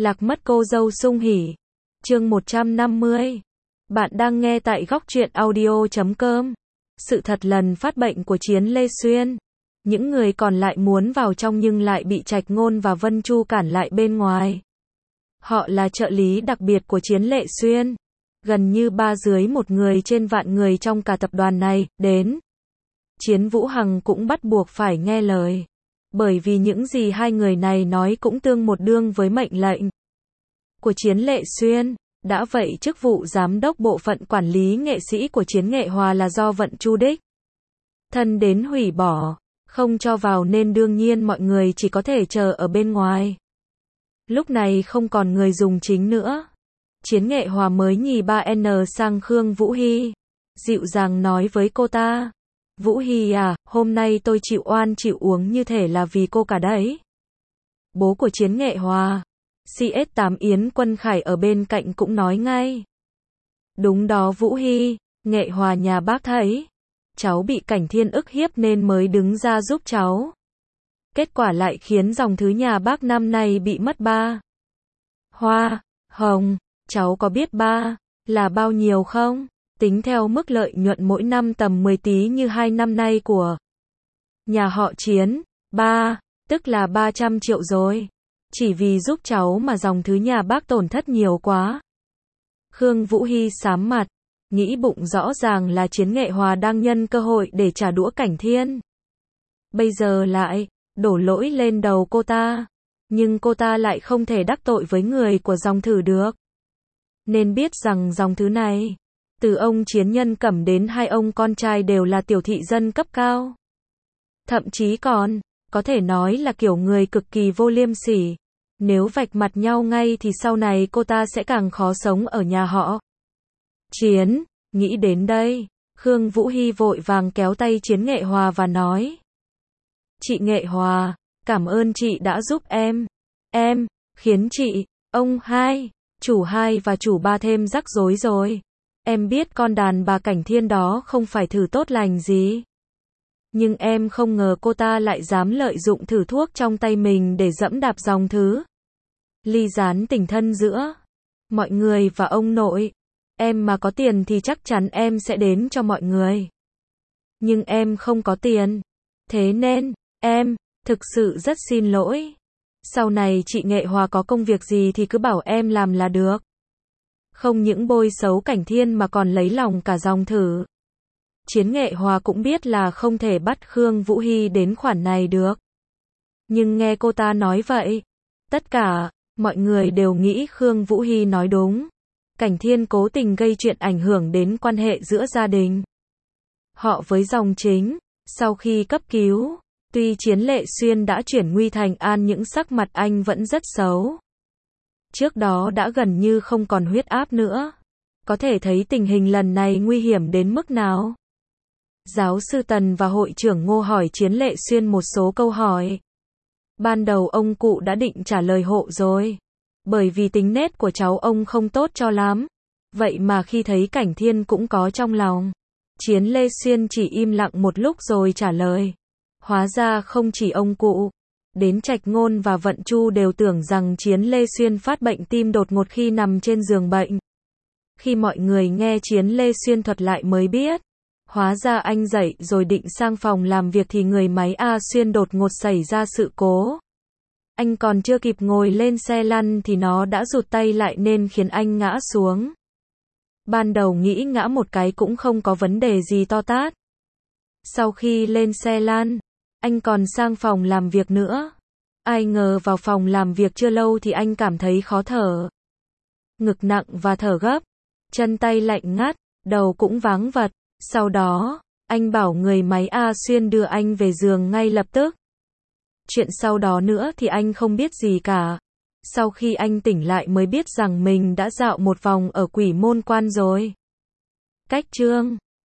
Lạc mất cô dâu sung hỉ. Chương 150. Bạn đang nghe tại góc truyện audio.com. Sự thật lần phát bệnh của Chiến Lê Xuyên. Những người còn lại muốn vào trong nhưng lại bị Trạch Ngôn và Vân Chu cản lại bên ngoài. Họ là trợ lý đặc biệt của Chiến Lê Xuyên. Gần như 3 dưới 1 người trên vạn người trong cả tập đoàn này, đến. Chiến Vũ Hằng cũng bắt buộc phải nghe lời. Bởi vì những gì hai người này nói cũng tương một đương với mệnh lệnh của Chiến Lê Xuyên. Đã vậy chức vụ giám đốc bộ phận quản lý nghệ sĩ của Chiến Nghệ Hòa là do Vận Chu đích thân đến hủy bỏ, không cho vào nên đương nhiên mọi người chỉ có thể chờ ở bên ngoài. Lúc này không còn người dùng chính nữa. Chiến Nghệ Hòa mới nhì 3N sang Khương Vũ Hy, dịu dàng nói với cô ta. Vũ Hy à, hôm nay tôi chịu oan chịu uống như thể là vì cô cả đấy. Bố của Chiến Nghệ Hòa, CS8 Yến Quân Khải ở bên cạnh cũng nói ngay. Đúng đó Vũ Hy, Nghệ Hòa nhà bác thấy cháu bị Cảnh Thiên ức hiếp nên mới đứng ra giúp cháu. Kết quả lại khiến dòng thứ nhà bác năm nay bị mất 3 hoa hồng. Cháu có biết 3 là bao nhiêu không? Tính theo mức lợi nhuận mỗi năm tầm 10 tí như 2 năm nay của nhà họ Chiến, 3, tức là 300 triệu rồi. Chỉ vì giúp cháu mà dòng thứ nhà bác tổn thất nhiều quá. Khương Vũ Hy sám mặt, nghĩ bụng rõ ràng là Chiến Nghệ Hòa đang nhân cơ hội để trả đũa Cảnh Thiên. Bây giờ lại đổ lỗi lên đầu cô ta. Nhưng cô ta lại không thể đắc tội với người của dòng thử được. Nên biết rằng dòng thứ này, từ ông Chiến Nhân Cẩm đến hai ông con trai đều là tiểu thị dân cấp cao. Thậm chí còn, có thể nói là kiểu người cực kỳ vô liêm sỉ. Nếu vạch mặt nhau ngay thì sau này cô ta sẽ càng khó sống ở nhà họ Chiến. Nghĩ đến đây, Khương Vũ Hy vội vàng kéo tay Chiến Nghệ Hòa và nói. Chị Nghệ Hòa, cảm ơn chị đã giúp em. Em khiến chị, ông 2, chủ 2 và chủ 3 thêm rắc rối rồi. Em biết con đàn bà Cảnh Thiên đó không phải thử tốt lành gì. Nhưng em không ngờ cô ta lại dám lợi dụng thử thuốc trong tay mình để dẫm đạp dòng thứ ly gián tình thân giữa mọi người và ông nội. Em mà có tiền thì chắc chắn em sẽ đến cho mọi người. Nhưng em không có tiền. Thế nên, em thực sự rất xin lỗi. Sau này chị Nghệ Hòa có công việc gì thì cứ bảo em làm là được. Không những bôi xấu Cảnh Thiên mà còn lấy lòng cả dòng thử. Chiến Nghệ Hòa cũng biết là không thể bắt Khương Vũ Hy đến khoản này được. Nhưng nghe cô ta nói vậy, tất cả mọi người đều nghĩ Khương Vũ Hy nói đúng. Cảnh Thiên cố tình gây chuyện ảnh hưởng đến quan hệ giữa gia đình họ với dòng chính. Sau khi cấp cứu, tuy Chiến Lê Xuyên đã chuyển nguy thành an nhưng sắc mặt anh vẫn rất xấu. Trước đó đã gần như không còn huyết áp nữa. Có thể thấy tình hình lần này nguy hiểm đến mức nào. Giáo sư Tần và hội trưởng Ngô hỏi Chiến Lê Xuyên một số câu hỏi. Ban đầu ông cụ đã định trả lời hộ rồi. Bởi vì tính nết của cháu ông không tốt cho lắm. Vậy mà khi thấy Cảnh Thiên cũng có trong lòng. Chiến Lê Xuyên chỉ im lặng một lúc rồi trả lời. Hóa ra không chỉ ông cụ, đến Trạch Ngôn và Vận Chu đều tưởng rằng Chiến Lê Xuyên phát bệnh tim đột ngột khi nằm trên giường bệnh. Khi mọi người nghe Chiến Lê Xuyên thuật lại mới biết. Hóa ra anh dậy rồi định sang phòng làm việc thì người máy A Xuyên đột ngột xảy ra sự cố. Anh còn chưa kịp ngồi lên xe lăn thì nó đã rụt tay lại nên khiến anh ngã xuống. Ban đầu nghĩ ngã một cái cũng không có vấn đề gì to tát. Sau khi lên xe lăn, anh còn sang phòng làm việc nữa. Ai ngờ vào phòng làm việc chưa lâu thì anh cảm thấy khó thở. Ngực nặng và thở gấp. Chân tay lạnh ngắt, đầu cũng váng vật. Sau đó, anh bảo người máy A Xuyên đưa anh về giường ngay lập tức. Chuyện sau đó nữa thì anh không biết gì cả. Sau khi anh tỉnh lại mới biết rằng mình đã dạo một vòng ở Quỷ Môn Quan rồi. Cách chương